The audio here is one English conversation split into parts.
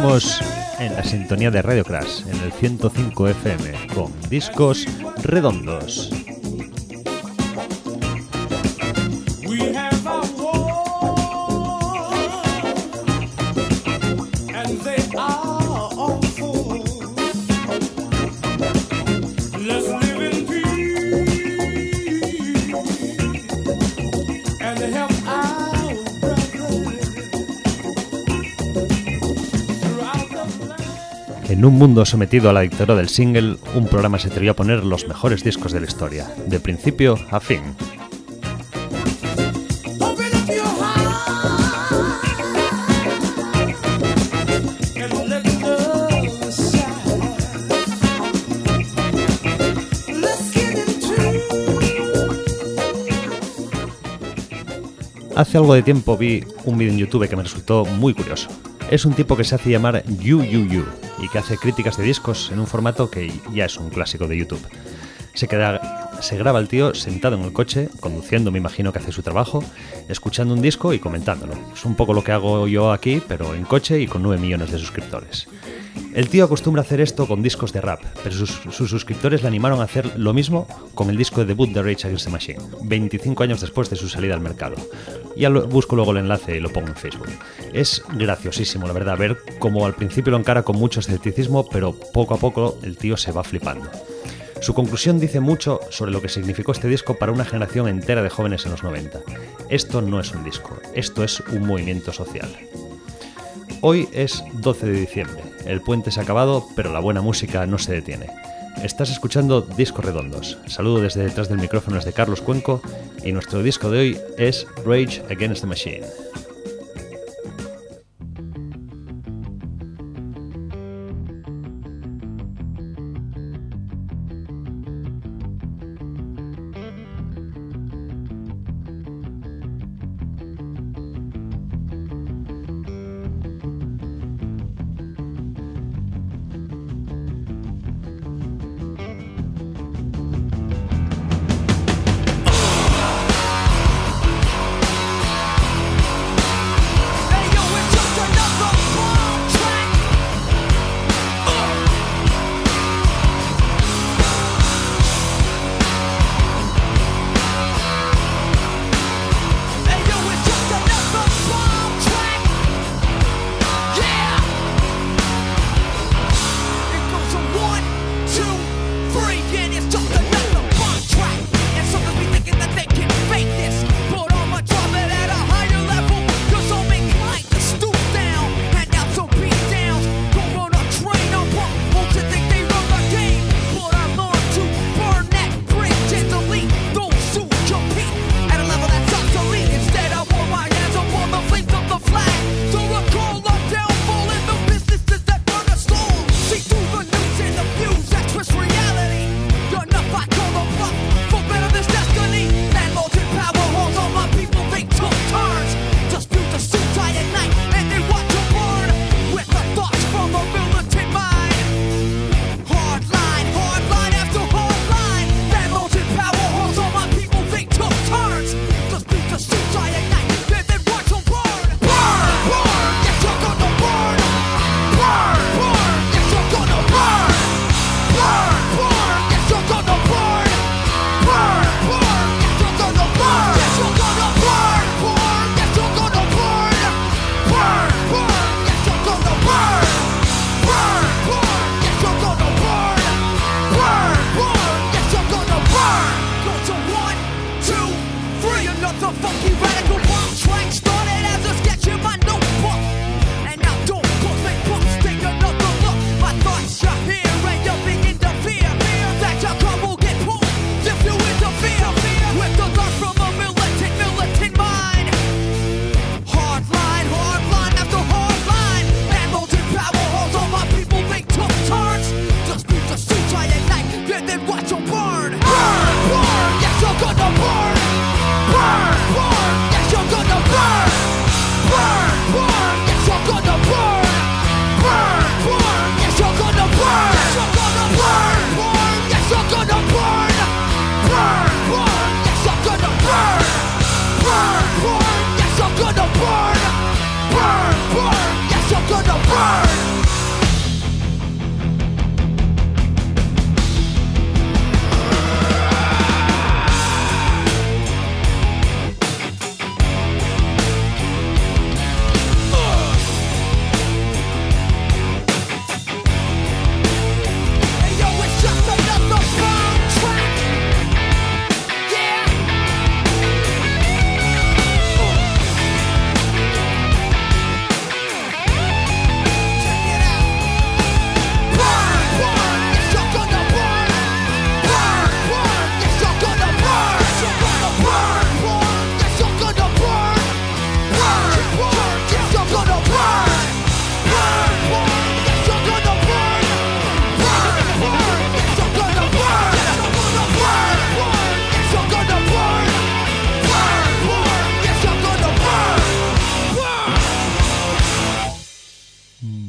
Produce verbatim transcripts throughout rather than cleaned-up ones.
Seguimos en la sintonía de Radio Crash, en el ciento cinco F M, con Discos Redondos. En un mundo sometido a la dictadura del single, un programa se atrevió a poner los mejores discos de la historia, de principio a fin. Hace algo de tiempo vi un vídeo en YouTube que me resultó muy curioso. Es un tipo que se hace llamar You You You y que hace críticas de discos en un formato que ya es un clásico de YouTube. Se, queda, se graba el tío sentado en el coche, conduciendo, me imagino que hace su trabajo, escuchando un disco y comentándolo. Es un poco lo que hago yo aquí, pero en coche y con nueve millones de suscriptores. El tío acostumbra a hacer esto con discos de rap, pero sus, sus suscriptores le animaron a hacer lo mismo con el disco de debut de Rage Against the Machine, veinticinco años después de su salida al mercado. Ya lo, busco luego el enlace y lo pongo en Facebook. Es graciosísimo, la verdad, ver cómo al principio lo encara con mucho escepticismo, pero poco a poco el tío se va flipando. Su conclusión dice mucho sobre lo que significó este disco para una generación entera de jóvenes en los noventa. Esto no es un disco, esto es un movimiento social. Hoy es doce de diciembre, el puente se ha acabado, pero la buena música no se detiene. Estás escuchando Discos Redondos. Saludo desde detrás del micrófono de Carlos Cuenco y nuestro disco de hoy es Rage Against the Machine.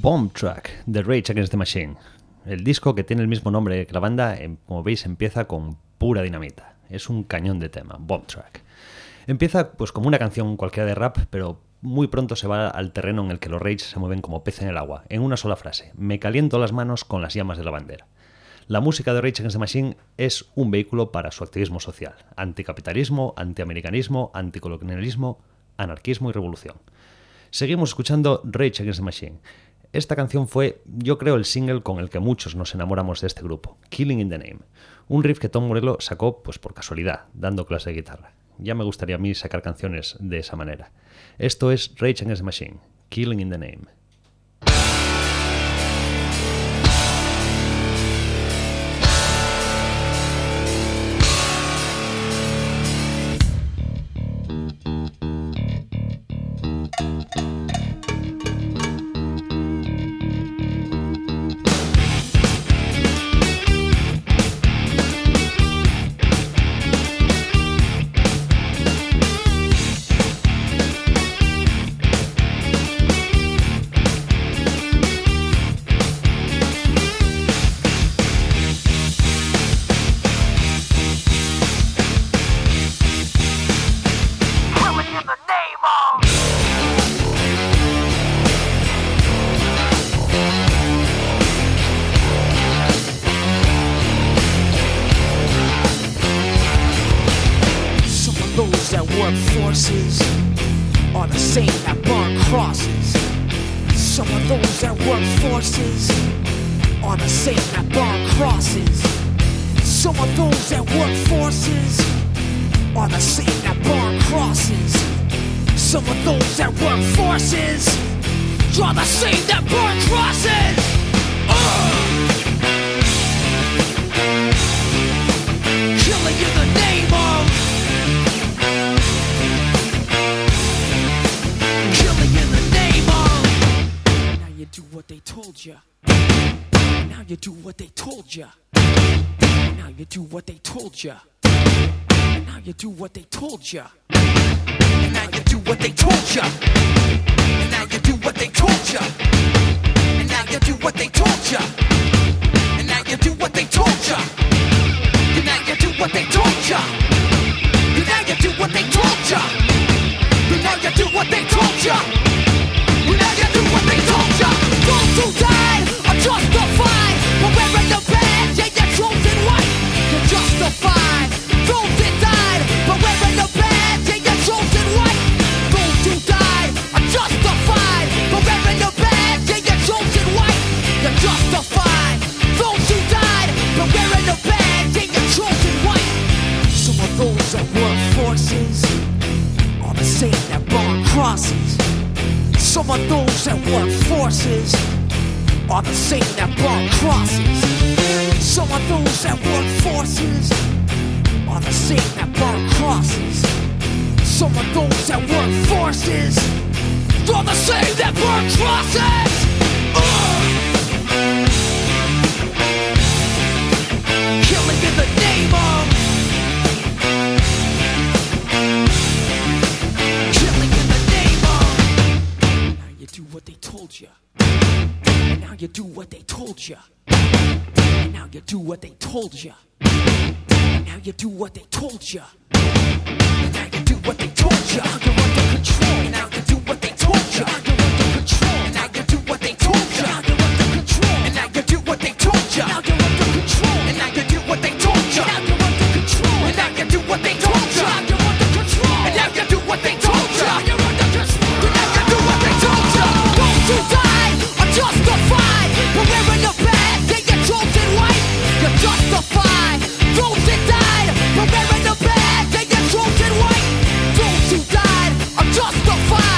Bomb Track de Rage Against the Machine. El disco, que tiene el mismo nombre que la banda, como veis, empieza con pura dinamita. Es un cañón de tema, Bomb Track. Empieza pues como una canción cualquiera de rap, pero muy pronto se va al terreno en el que los Rage se mueven como pez en el agua, en una sola frase: me caliento las manos con las llamas de la bandera. La música de Rage Against the Machine es un vehículo para su activismo social: anticapitalismo, antiamericanismo, anticolonialismo, anarquismo y revolución. Seguimos escuchando Rage Against the Machine. Esta canción fue, yo creo, el single con el que muchos nos enamoramos de este grupo, Killing in the Name, un riff que Tom Morello sacó pues por casualidad, dando clase de guitarra. Ya me gustaría a mí sacar canciones de esa manera. Esto es Rage Against the Machine, Killing in the Name. Justified,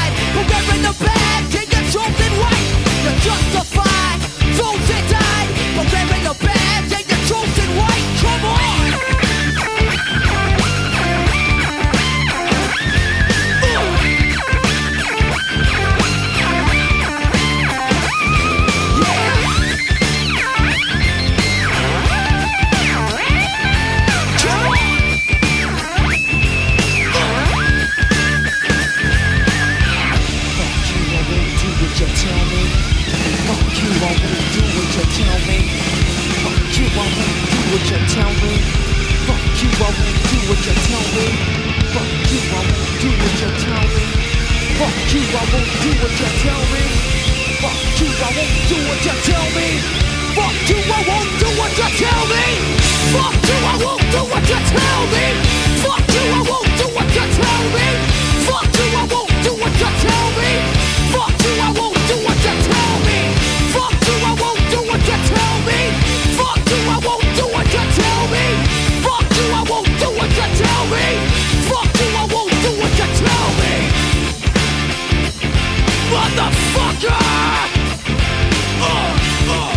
you, I won't do what you tell me. Fuck you, I won't do what you tell me. Fuck you, I won't do what you tell me. Fuck you, I won't do what you tell me. Fuck you, I won't do what you tell me. Fuck you, I won't do what you tell me. Fuck you, I won't do what you tell me. Fuck you, I won't do what you tell me. Fuck you, I won't do what you tell me. Fuck you, I won't do what you tell me. Fuck you, I won't do what you tell me. Motherfucker! Uh, uh, uh.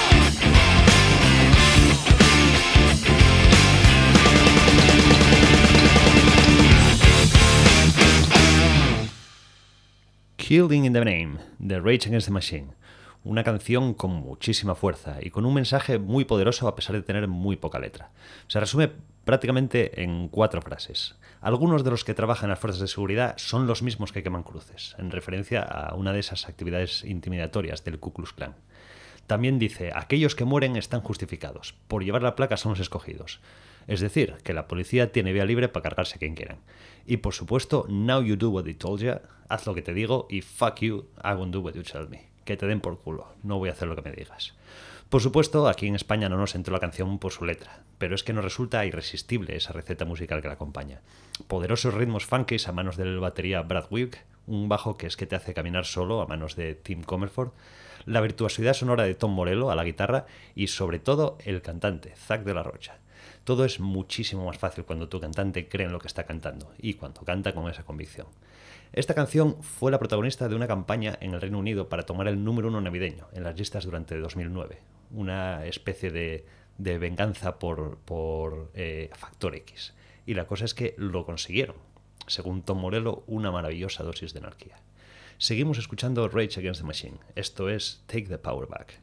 Killing in the Name, de Rage Against the Machine. Una canción con muchísima fuerza y con un mensaje muy poderoso a pesar de tener muy poca letra. Se resume prácticamente en cuatro frases. Algunos de los que trabajan en las fuerzas de seguridad son los mismos que queman cruces, en referencia a una de esas actividades intimidatorias del Ku Klux Klan. También dice, aquellos que mueren están justificados, por llevar la placa son los escogidos. Es decir, que la policía tiene vía libre para cargarse a quien quieran. Y por supuesto, now you do what I told you, haz lo que te digo y fuck you, I won't do what you tell me. Que te den por culo, no voy a hacer lo que me digas. Por supuesto, aquí en España no nos entró la canción por su letra, pero es que nos resulta irresistible esa receta musical que la acompaña. Poderosos ritmos funkies a manos del batería Brad Wilk, un bajo que es que te hace caminar solo a manos de Tim Comerford, la virtuosidad sonora de Tom Morello a la guitarra y sobre todo el cantante, Zack de la Rocha. Todo es muchísimo más fácil cuando tu cantante cree en lo que está cantando y cuando canta con esa convicción. Esta canción fue la protagonista de una campaña en el Reino Unido para tomar el número uno navideño en las listas durante dos mil nueve. Una especie de, de venganza por, por eh, Factor X. Y la cosa es que lo consiguieron. Según Tom Morello, una maravillosa dosis de anarquía. Seguimos escuchando Rage Against the Machine. Esto es Take the Power Back.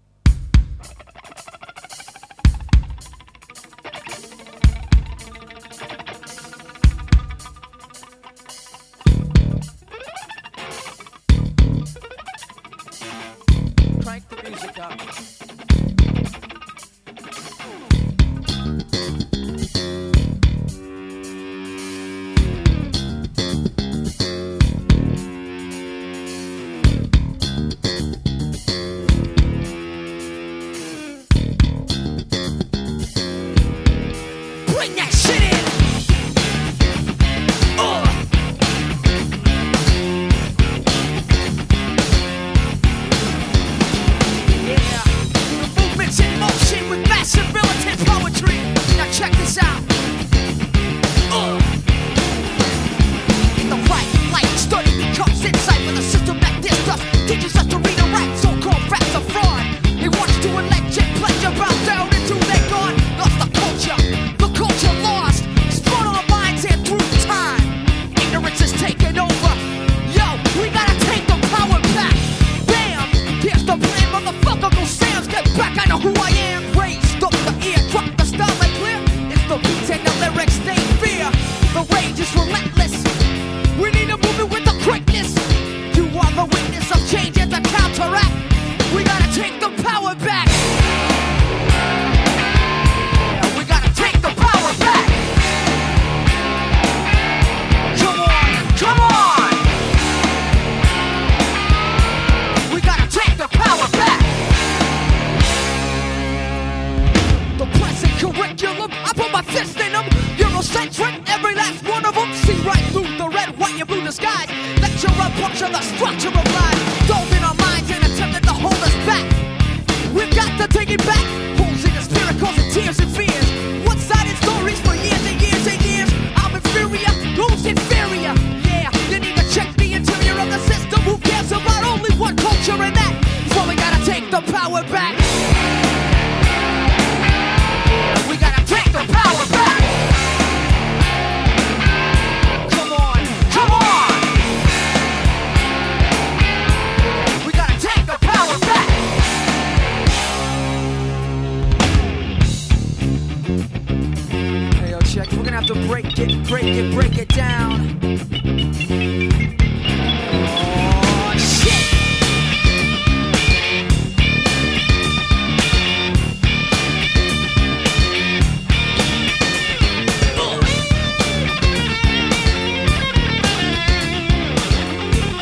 Crank the music up. Bring that shit in. Uh. Yeah, the movement's in motion with massive militant poetry. Now check this out. Uh. The right light study becomes insight when a system like this does teaches us to read and write so-called facts of fraud. He wants to elect and pledge about down into their gone. Lost the culture, the culture lost. Spun on our minds and through time. Ignorance is taking over. Yo, we gotta take the power back. Bam! Here's the plan, motherfucker, go Sam's. Get back, I know who I am. Raised up the ear, drop the style like clear. It's the beats and the lyrics they fear. The rage is relentless. We need a movement with the quickness. You are the witness of change and the counteract. We gotta take the power back. Yeah, we gotta take the power back. Come on, come on. We gotta take the power back. The present curriculum, I put my fist in them. Eurocentric, every last one of them. See right through the red, white, and blue disguise. Lecture a puncture the structure of life. Dove in our minds and attempted to hold us back. We've got to take it back. Holes in the spirit causing tears and fears. One-sided stories for years and years and years. I'm inferior, who's inferior? Yeah, you need to check the interior of the system. Who cares about only one culture and that? So we gotta take the power back. Yeah, we gotta take the power back. Come on, come on. Yeah, we gotta take the power back. Hey, yo, check. We're gonna have to break it, break it, break it down. Oh, shit. Ugh.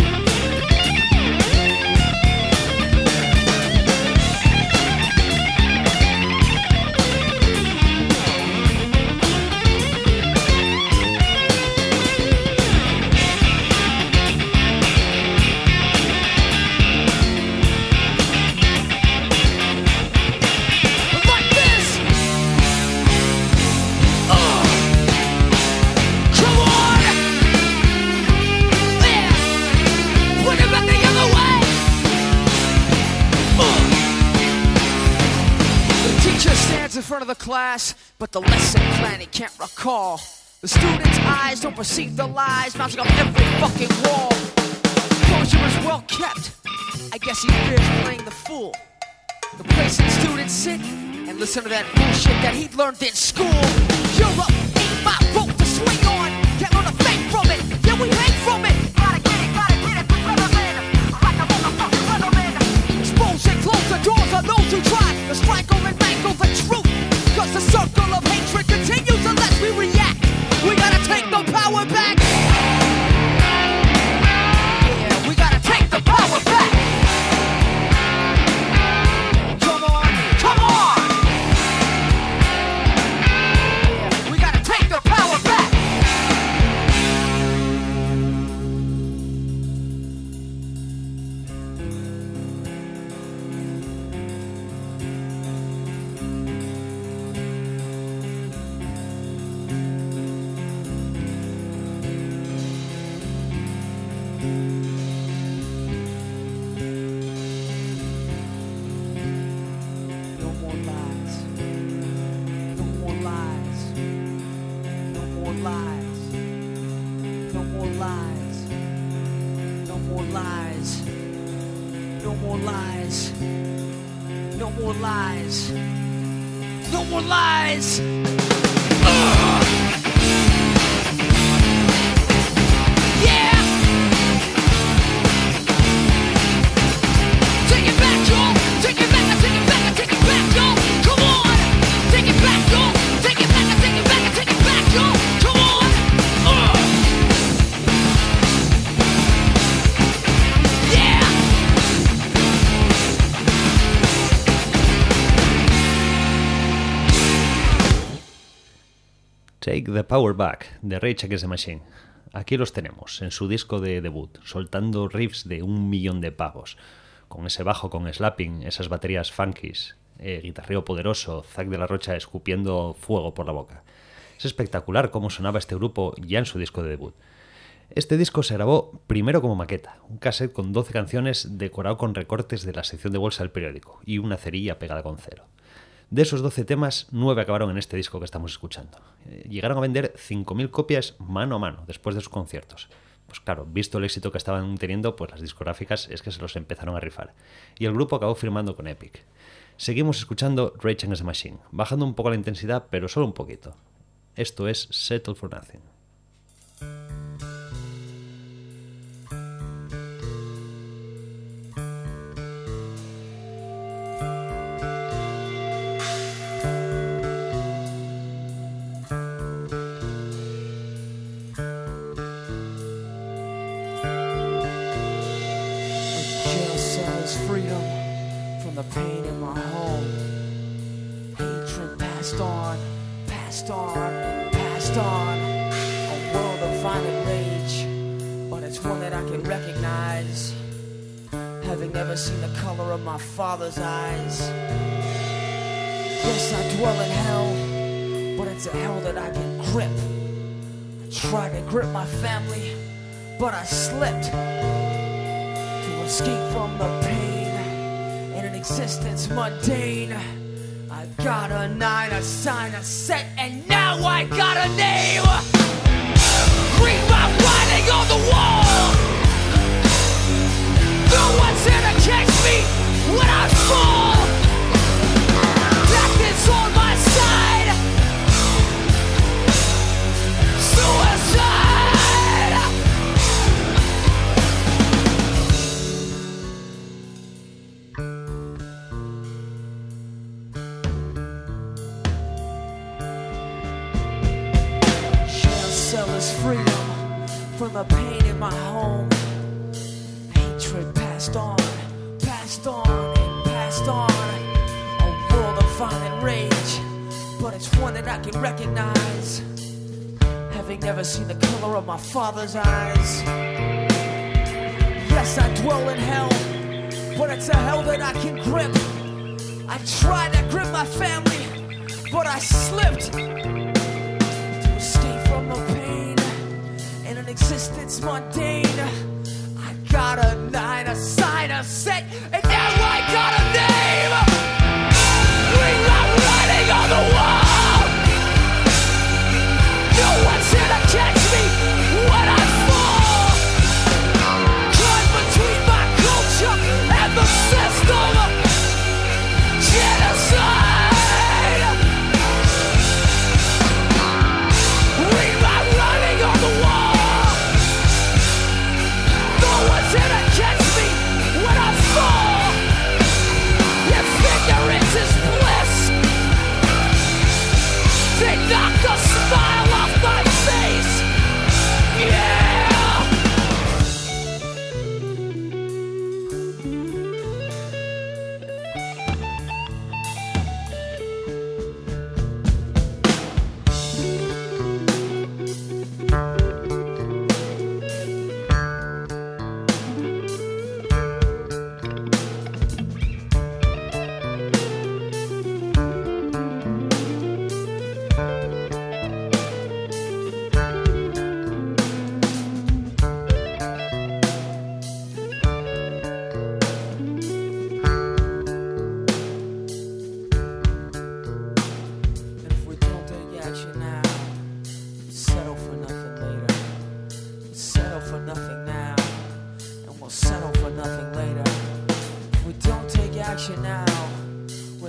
class, but the lesson plan he can't recall. The students' eyes don't perceive the lies bouncing off every fucking wall. Closure is well kept. I guess he fears playing the fool. The place that students sit and listen to that bullshit that he learned in school. Europe ain't my rope to swing on. Can't learn a thing from it. Yeah, we hang from it. Gotta get it, gotta get it, we're relevant. Like a motherfucking relevant. Expose and close the doors on those who try to strangle and mangle the truth. Cause the circle of hatred continues unless we react. We gotta take the power back. Yeah, we gotta take the power back. Come on, come on. Yeah, we gotta take the power back. Take the Power Back, de Rage Against the Machine. Aquí los tenemos, en su disco de debut, soltando riffs de un millón de pavos, con ese bajo con slapping, esas baterías funkies, eh, guitarreo poderoso, Zack de la Rocha escupiendo fuego por la boca. Es espectacular cómo sonaba este grupo ya en su disco de debut. Este disco se grabó primero como maqueta, un cassette con doce canciones decorado con recortes de la sección de bolsa del periódico y una cerilla pegada con cero. De esos doce temas, nueve acabaron en este disco que estamos escuchando. Llegaron a vender cinco mil copias mano a mano después de sus conciertos. Pues claro, visto el éxito que estaban teniendo, pues las discográficas es que se los empezaron a rifar. Y el grupo acabó firmando con Epic. Seguimos escuchando Rage Against the Machine, bajando un poco la intensidad, pero solo un poquito. Esto es Settle for Nothing. Father's eyes. Yes, I dwell in hell, but it's a hell that I can grip. I tried to grip my family, but I slipped. To escape from the pain in an existence mundane, I got a nine, a sign, a set, and now I got a name. Read my writing on the wall. No one's here to catch me when I fall. Death is on my side. Suicide. Jail cell is freedom from the pain in my home. Hatred passed on. Passed on and passed on. A world of violent rage, but it's one that I can recognize, having never seen the color of my father's eyes. Yes, I dwell in hell, but it's a hell that I can grip. I tried to grip my family, but I slipped. To escape from the pain in an existence mundane, I got a nine, a sign, a set, and now I got a name. We are writing on the wall.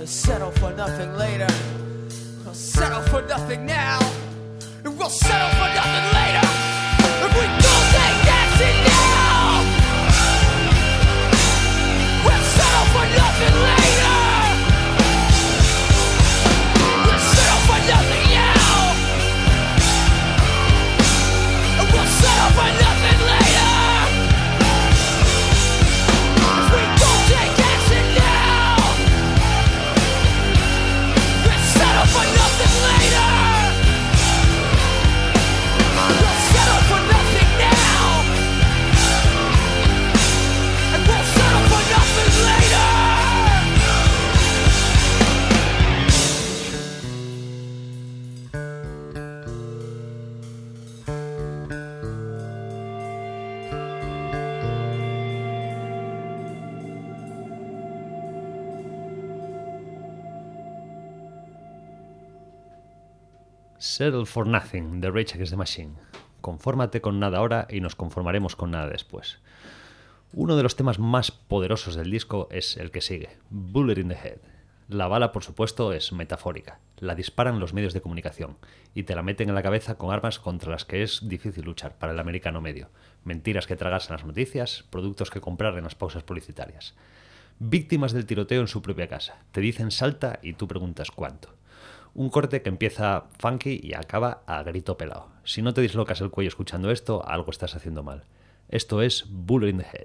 settle for nothing later. We'll settle for nothing now. And we'll settle for nothing later. If we don't take action now, we'll settle for nothing later. We'll settle for nothing now. And we'll settle for nothing later. If we don't take action now, we'll settle for nothing later. We'll settle for nothing now, and we'll settle for nothing later. Settle for Nothing, de Rage Against the Machine. Confórmate con nada ahora y nos conformaremos con nada después. Uno de los temas más poderosos del disco es el que sigue, Bullet in the Head. La bala, por supuesto, es metafórica. La disparan los medios de comunicación y te la meten en la cabeza con armas contra las que es difícil luchar para el americano medio. Mentiras que tragarse en las noticias, productos que comprar en las pausas publicitarias. Víctimas del tiroteo en su propia casa. Te dicen salta y tú preguntas cuánto. Un corte que empieza funky y acaba a grito pelado. Si no te dislocas el cuello escuchando esto, algo estás haciendo mal. Esto es Bullet in the Head.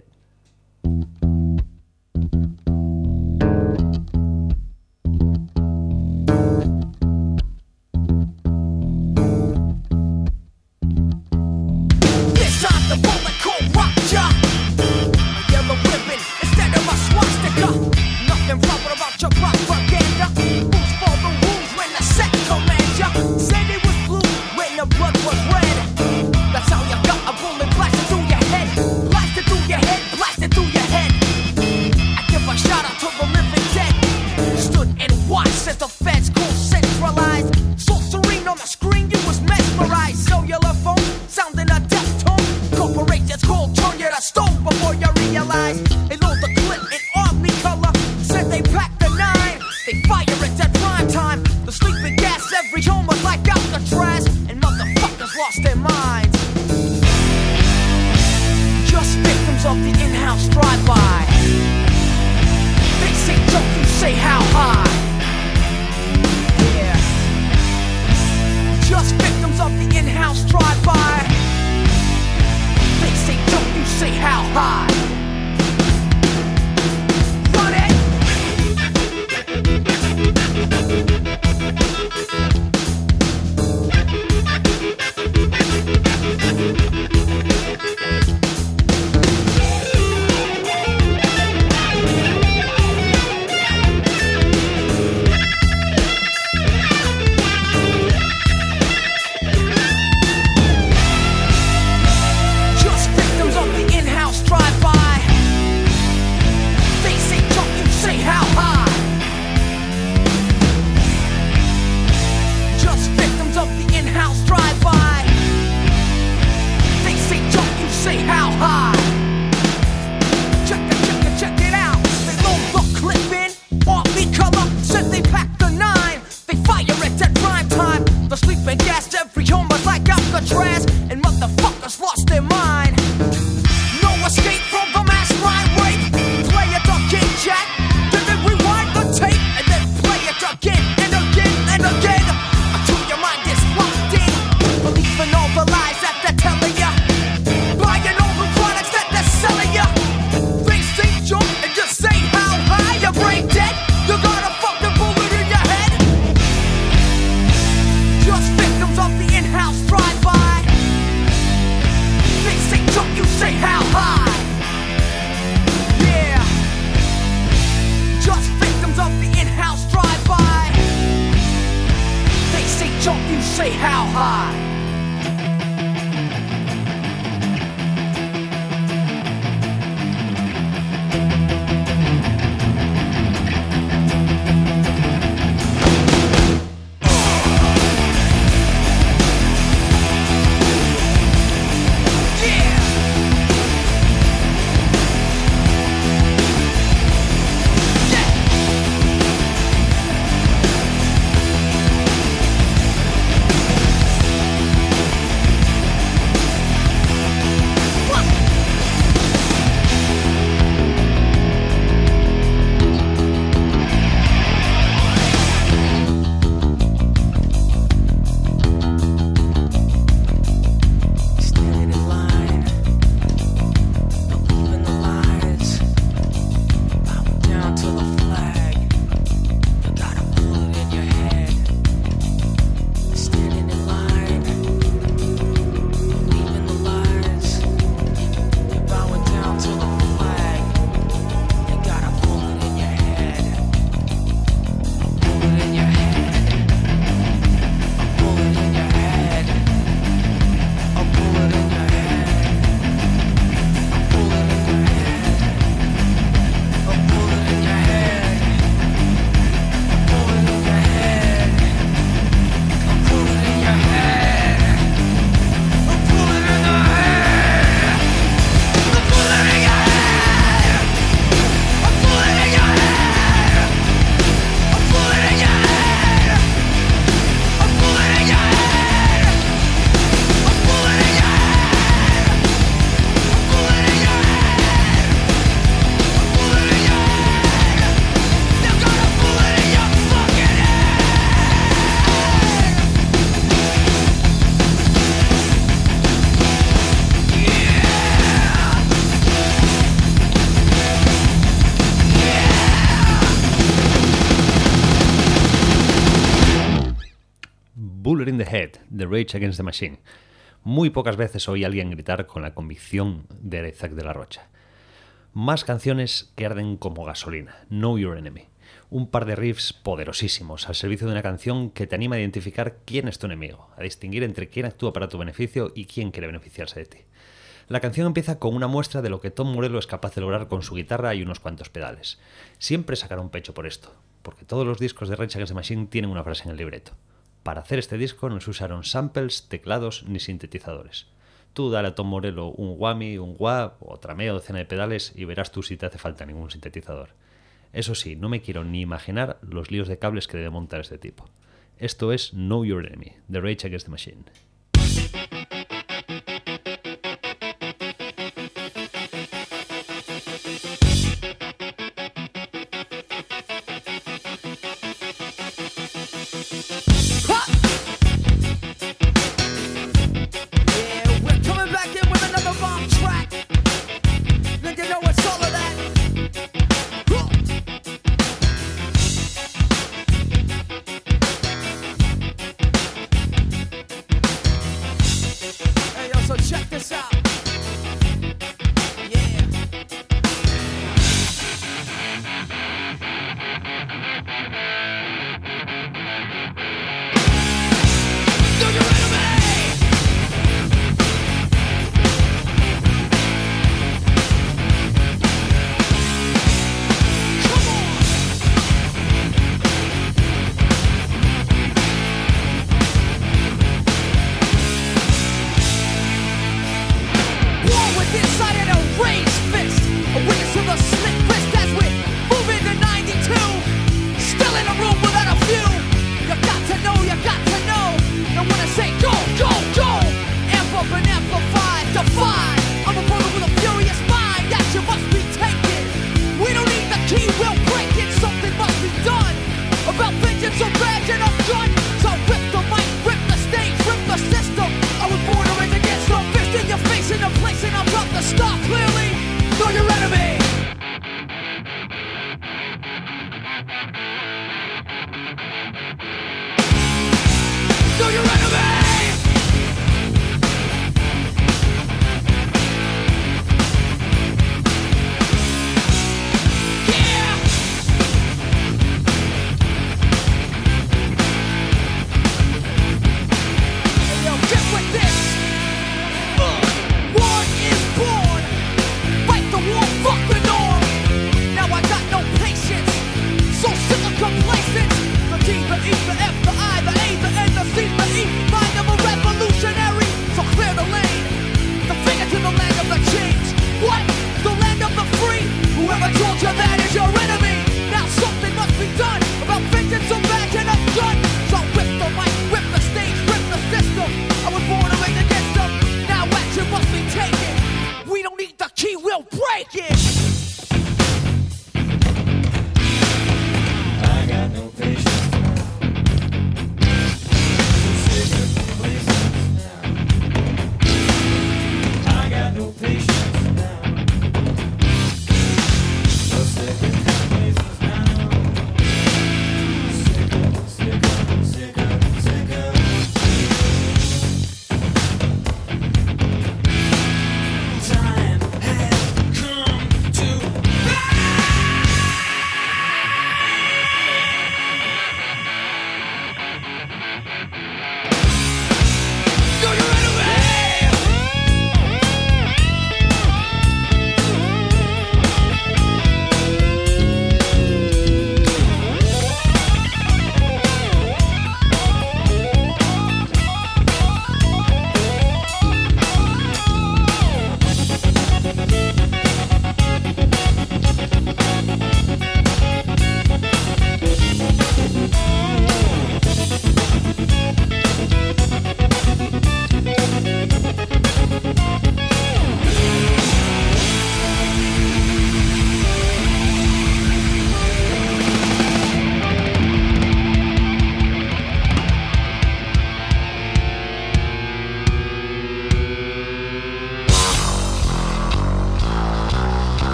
The Rage Against the Machine. Muy pocas veces oí a alguien gritar con la convicción de Zack de la Rocha. Más canciones que arden como gasolina. Know Your Enemy. Un par de riffs poderosísimos al servicio de una canción que te anima a identificar quién es tu enemigo, a distinguir entre quién actúa para tu beneficio y quién quiere beneficiarse de ti. La canción empieza con una muestra de lo que Tom Morello es capaz de lograr con su guitarra y unos cuantos pedales. Siempre sacaron pecho por esto, porque todos los discos de Rage Against the Machine tienen una frase en el libreto. Para hacer este disco no se usaron samples, teclados ni sintetizadores. Tú dale a Tom Morello un whammy, un wah o otra media docena de pedales y verás tú si te hace falta ningún sintetizador. Eso sí, no me quiero ni imaginar los líos de cables que debe montar este tipo. Esto es Know Your Enemy, The Rage Against the Machine.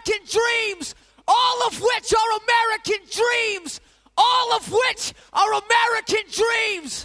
American dreams, all of which are American dreams, all of which are American dreams.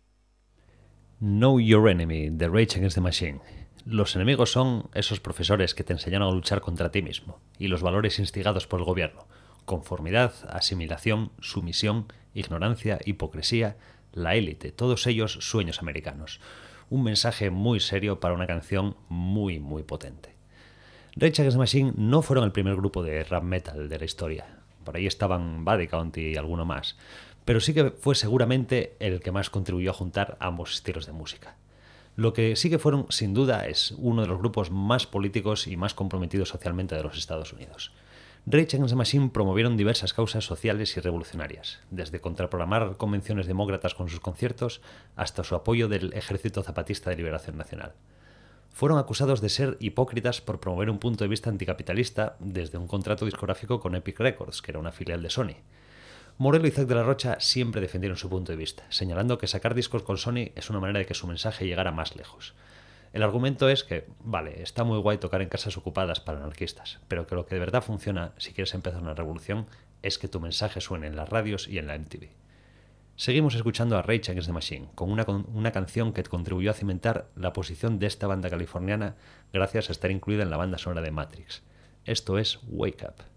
Know Your Enemy, de Rage Against the Machine. Los enemigos son esos profesores que te enseñaron a luchar contra ti mismo y los valores instigados por el gobierno. Conformidad, asimilación, sumisión, ignorancia, hipocresía, la élite, todos ellos sueños americanos. Un mensaje muy serio para una canción muy, muy potente. Rage Against the Machine no fueron el primer grupo de rap metal de la historia. Por ahí estaban Body Count y alguno más. Pero sí que fue seguramente el que más contribuyó a juntar ambos estilos de música. Lo que sí que fueron, sin duda, es uno de los grupos más políticos y más comprometidos socialmente de los Estados Unidos. Rage Against the Machine promovieron diversas causas sociales y revolucionarias, desde contraprogramar convenciones demócratas con sus conciertos hasta su apoyo del Ejército Zapatista de Liberación Nacional. Fueron acusados de ser hipócritas por promover un punto de vista anticapitalista desde un contrato discográfico con Epic Records, que era una filial de Sony. Morello y Zack de la Rocha siempre defendieron su punto de vista, señalando que sacar discos con Sony es una manera de que su mensaje llegara más lejos. El argumento es que, vale, está muy guay tocar en casas ocupadas para anarquistas, pero que lo que de verdad funciona, si quieres empezar una revolución, es que tu mensaje suene en las radios y en la M T V. Seguimos escuchando a Rage Against the Machine, con una, una canción que contribuyó a cimentar la posición de esta banda californiana gracias a estar incluida en la banda sonora de Matrix. Esto es Wake Up.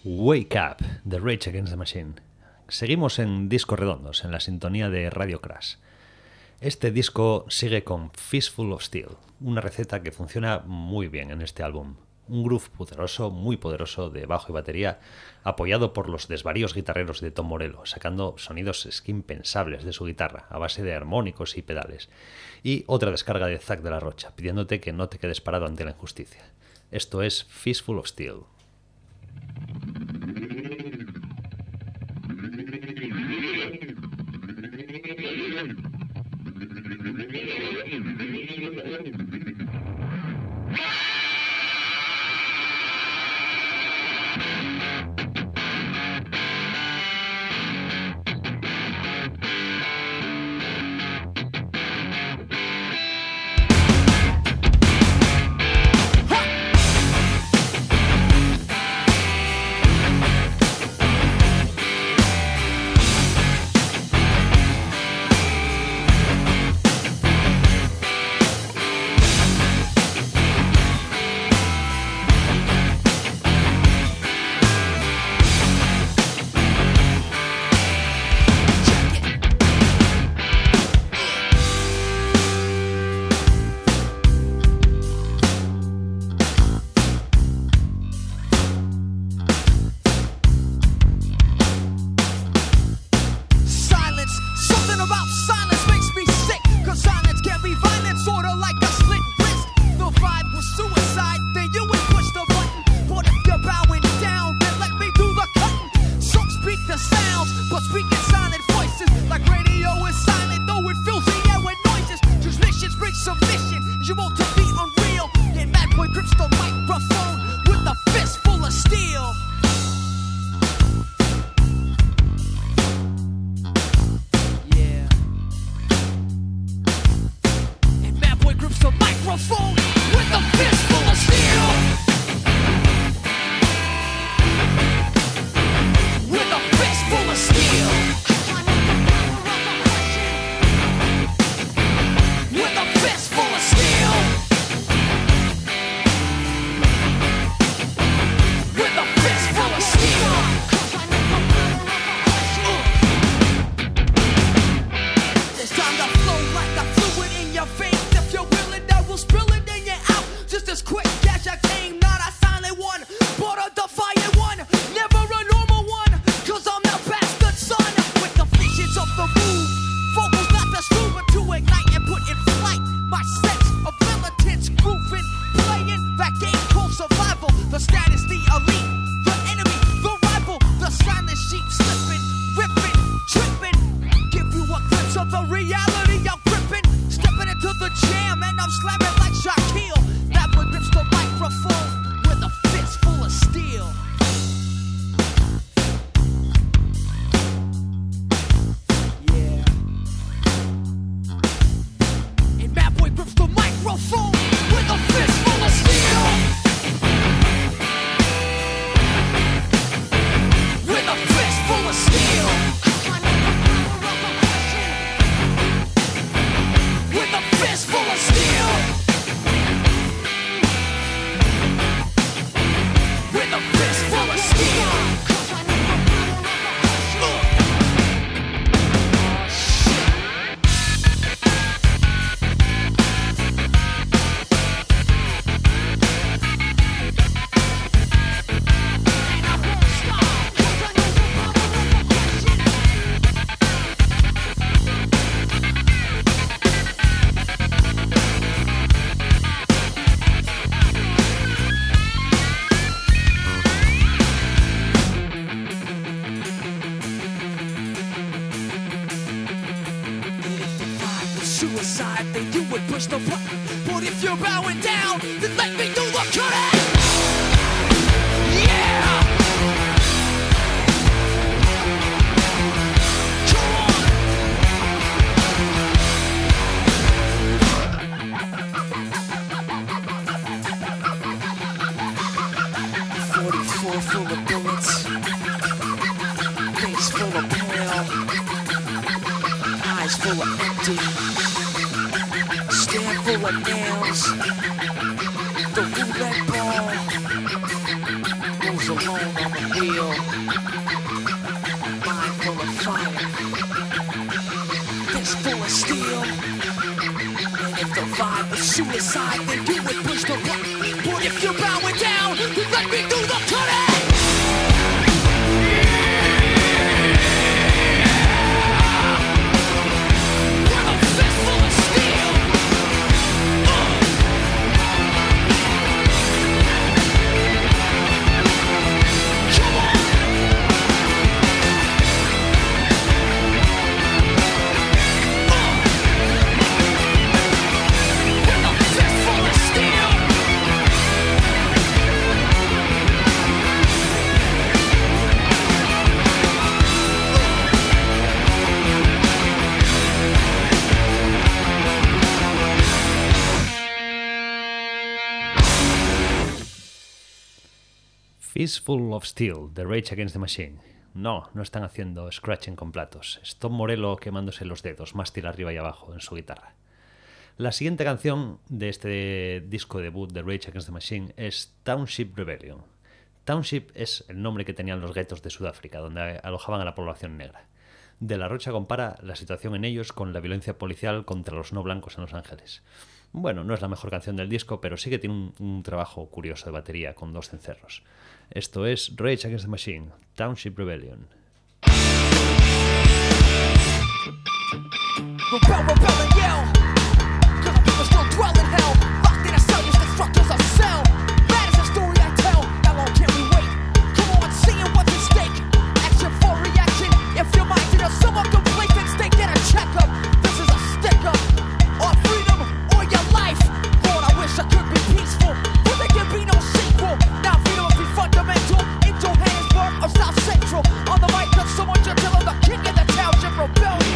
Wake Up, de Rage Against the Machine. Seguimos en discos redondos, en la sintonía de Radio Crash. Este disco sigue con Fistful of Steel, una receta que funciona muy bien en este álbum. Un groove poderoso, muy poderoso, de bajo y batería, apoyado por los desvaríos guitarreros de Tom Morello, sacando sonidos impensables de su guitarra, a base de armónicos y pedales. Y otra descarga de Zack de la Rocha, pidiéndote que no te quedes parado ante la injusticia. Esto es Fistful of Steel. Alone on the steel, mind full of fire, fist full of steel. And if the vibe was suicide, then you would push the button. But if you're bowing down, then let me do the cutting. Fistful of Steel, The Rage Against the Machine. No, no están haciendo scratching con platos. Es Tom Morello quemándose los dedos, mástil arriba y abajo en su guitarra. La siguiente canción de este disco debut, The Rage Against the Machine, es Township Rebellion. Township es el nombre que tenían los guetos de Sudáfrica, donde alojaban a la población negra. De la Rocha compara la situación en ellos con la violencia policial contra los no blancos en Los Ángeles. Bueno, no es la mejor canción del disco, pero sí que tiene un, un trabajo curioso de batería con dos cencerros. Esto es Rage Against the Machine, Township Rebellion. Rebel, rebel and yell, 'cause people still dwell in hell. Locked in a cell, just destructors of cell. That is the story I tell. How long can we wait? Come on, seeing what's at stake. Action for reaction. If your mind's in a somewhat complacent state, get a checkup. This is a stick-up. Or freedom, or your life. Lord, I wish I could be peaceful, but there can be no sequel. Now freedom must be fundamental. In Johannesburg or South Central. On the mic, cause someone just tell them the king of the township rebellion.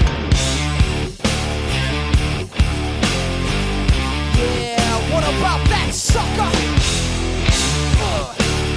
Yeah, what about that sucker? Uh.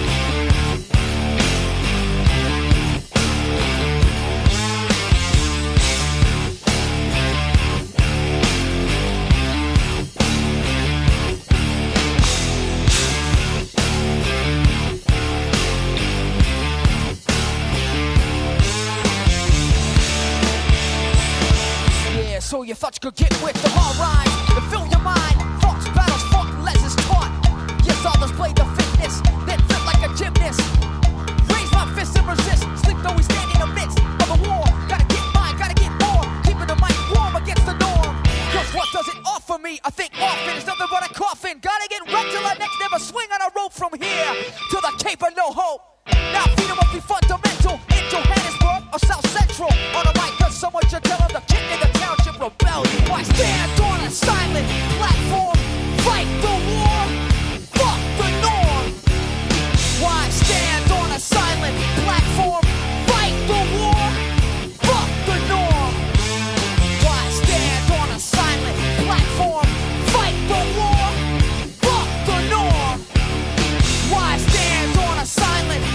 Yeah, so you thought you could get with them all right and fill your mind. Thoughts, battles, fought, and lessons taught. Yes, all displayed the fitness, then fit like a gymnast. Raise my fist and resist. Sleep though we stand in the midst of a war. Gotta get mine, gotta get more. Keeping the mic warm against the norm. Cause what does it offer me? I think often is nothing but a coffin. Gotta get wrecked till I next never swing on a rope from here to the Cape of No Hope. Now freedom must be fundamental. In Johannesburg or South Central. On a mic, cause someone should tell them the king of the township rebellion. Why stand on a silent platform? Fight the war. Fuck the norm. Why stand on a silent platform? Fight the war. Fuck the norm. Why stand on a silent platform? Fight the war. Fuck the norm. Why stand on a silent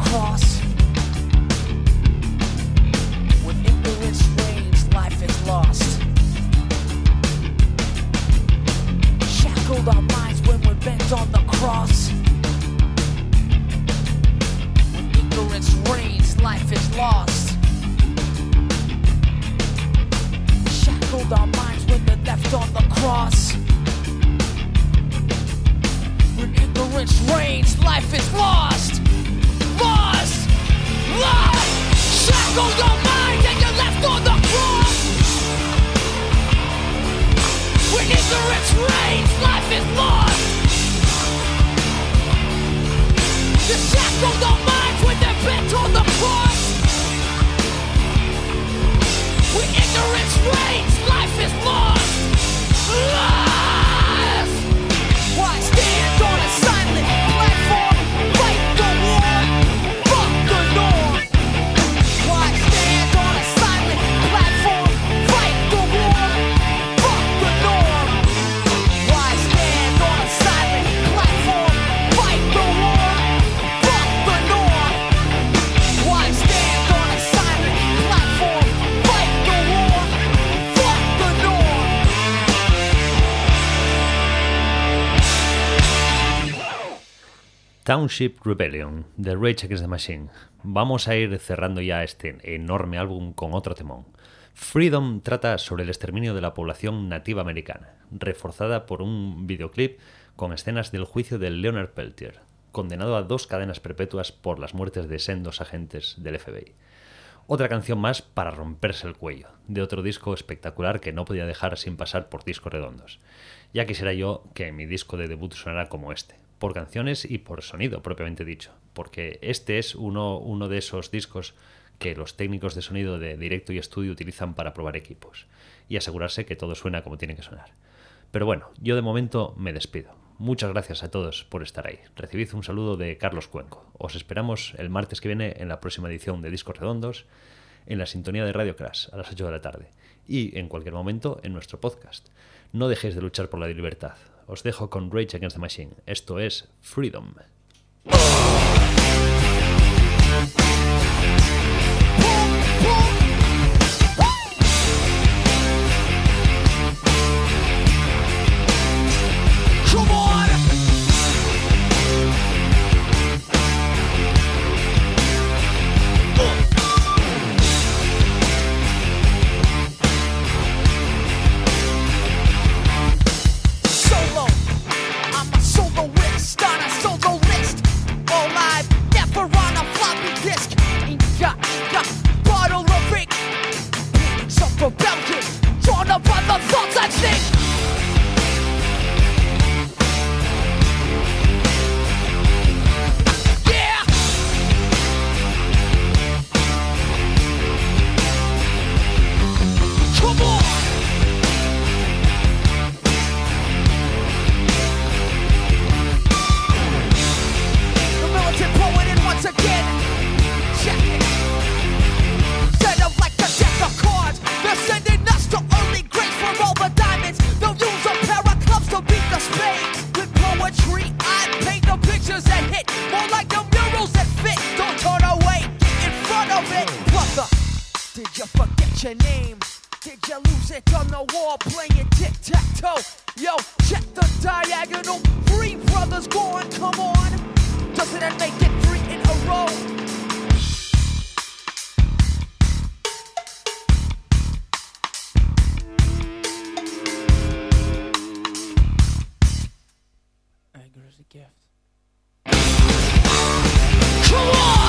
cross. When ignorance reigns, life is lost. Shackled our minds when we're bent on the cross. When ignorance reigns, life is lost. Shackled our minds when they're left on the cross. When ignorance reigns, life is lost. Lost! Lost! Shackle your mind and you're left on the cross. When ignorance reigns, life is lost. You shackle your minds when they're bent on the cross. When ignorance reigns, life is lost. Lost! Why stand on a silent platform? Fight the war, fuck the norm. Why stand on a silent platform? Fight the war, fuck the norm. Why stand on a silent platform? Fight the war, fuck the norm. Why stand on a silent platform? Fight the war, fuck the norm. Township Rebellion, de Rage Against the Machine. Vamos a ir cerrando ya este enorme álbum con otro temón. Freedom trata sobre el exterminio de la población nativa americana, reforzada por un videoclip con escenas del juicio de Leonard Peltier, condenado a dos cadenas perpetuas por las muertes de sendos agentes del F B I. Otra canción más para romperse el cuello, de otro disco espectacular que no podía dejar sin pasar por Discos Redondos. Ya quisiera yo que mi disco de debut sonara como este, por canciones y por sonido propiamente dicho, porque este es uno, uno de esos discos que los técnicos de sonido de directo y estudio utilizan para probar equipos y asegurarse que todo suena como tiene que sonar. Pero bueno, yo de momento me despido. Muchas gracias a todos por estar ahí. Recibid un saludo de Carlos Cuenco. Os esperamos el martes que viene en la próxima edición de Discos Redondos, en la sintonía de Radio Crash a las ocho de la tarde y en cualquier momento en nuestro podcast. No dejéis de luchar por la libertad. Os dejo con Rage Against the Machine. Esto es Freedom. Come on! Solo, I'm a soloist on a solo list. All live, never on a floppy disk. Inca, Inca, bottle of ink. Some rebellion, drawn up by the thoughts I think. Come on! The militant poet in once again. Check it. Set up like the deck of cards. They're sending us to early grades for all the diamonds. They'll use a pair of clubs to beat the spades. With poetry, I paint the pictures that hit. More like the murals that fit. Don't turn away, get in front of it. Brother, did you forget your name? Did you lose it on the wall playing tic-tac-toe? Yo, check the diagonal. Three brothers gone, come on. Doesn't it make it three in a row? Anger is a gift. Come on!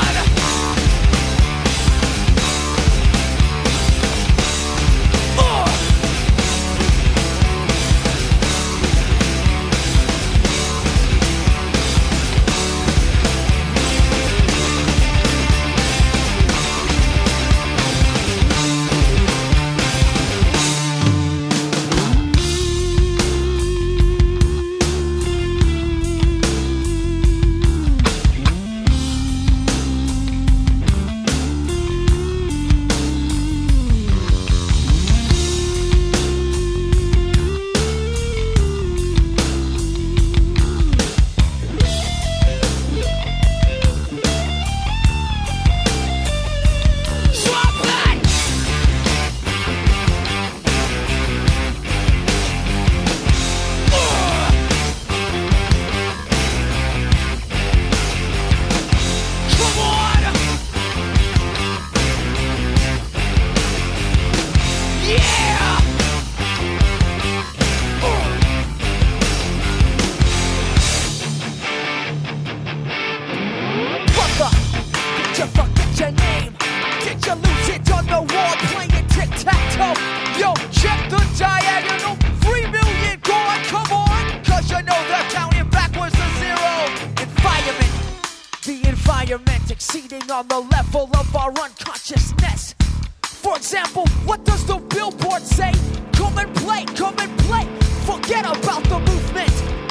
you lose it on the wall playing tic-tac-toe. Yo, check the diagonal, three million gone, come on, cause you know they're counting backwards to zero. Environment, the environment exceeding on the level of our unconsciousness. For example, what does the billboard say? Come and play, come and play. Forget about the movement.